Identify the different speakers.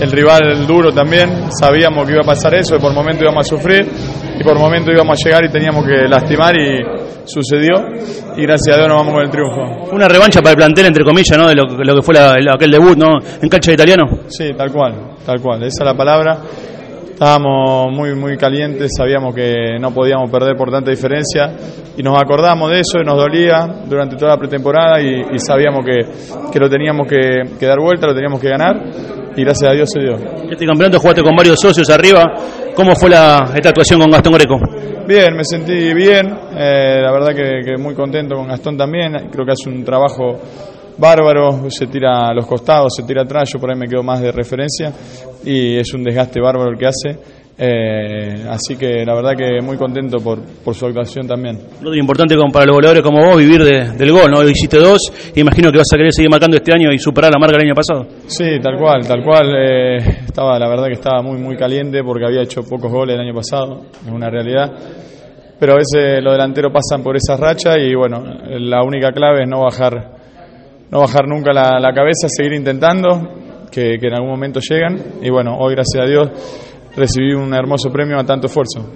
Speaker 1: el rival duro también, sabíamos que iba a pasar eso, y por momentos íbamos a sufrir, y por momentos íbamos a llegar y teníamos que lastimar, y sucedió, y gracias a Dios nos vamos con el triunfo.
Speaker 2: Una revancha para el plantel, entre comillas, ¿no? De lo que fue aquel debut, ¿no? En cancha de Italiano.
Speaker 1: Sí, tal cual, esa es la palabra. Estábamos muy calientes, sabíamos que no podíamos perder por tanta diferencia y nos acordamos de eso y nos dolía durante toda la pretemporada y sabíamos que lo teníamos que dar vuelta, lo teníamos que ganar y gracias a Dios se dio.
Speaker 2: Este campeonato jugaste con varios socios arriba, ¿cómo fue esta actuación con Gastón Greco?
Speaker 1: Bien, me sentí bien, la verdad que muy contento con Gastón también, creo que hace un trabajo bárbaro, se tira a los costados, se tira atrás, yo por ahí me quedo más de referencia y es un desgaste bárbaro el que hace, así que la verdad que muy contento por su actuación también.
Speaker 2: Lo importante para los goleadores como vos, vivir del gol, ¿no? Hiciste 2 y imagino que vas a querer seguir marcando este año y superar la marca del año pasado.
Speaker 1: Sí, tal cual, la verdad que estaba muy caliente porque había hecho pocos goles el año pasado, es una realidad. Pero a veces los delanteros pasan por esas rachas y bueno, la única clave es no bajar nunca la cabeza, seguir intentando, que en algún momento llegan y bueno, hoy gracias a Dios recibí un hermoso premio a tanto esfuerzo.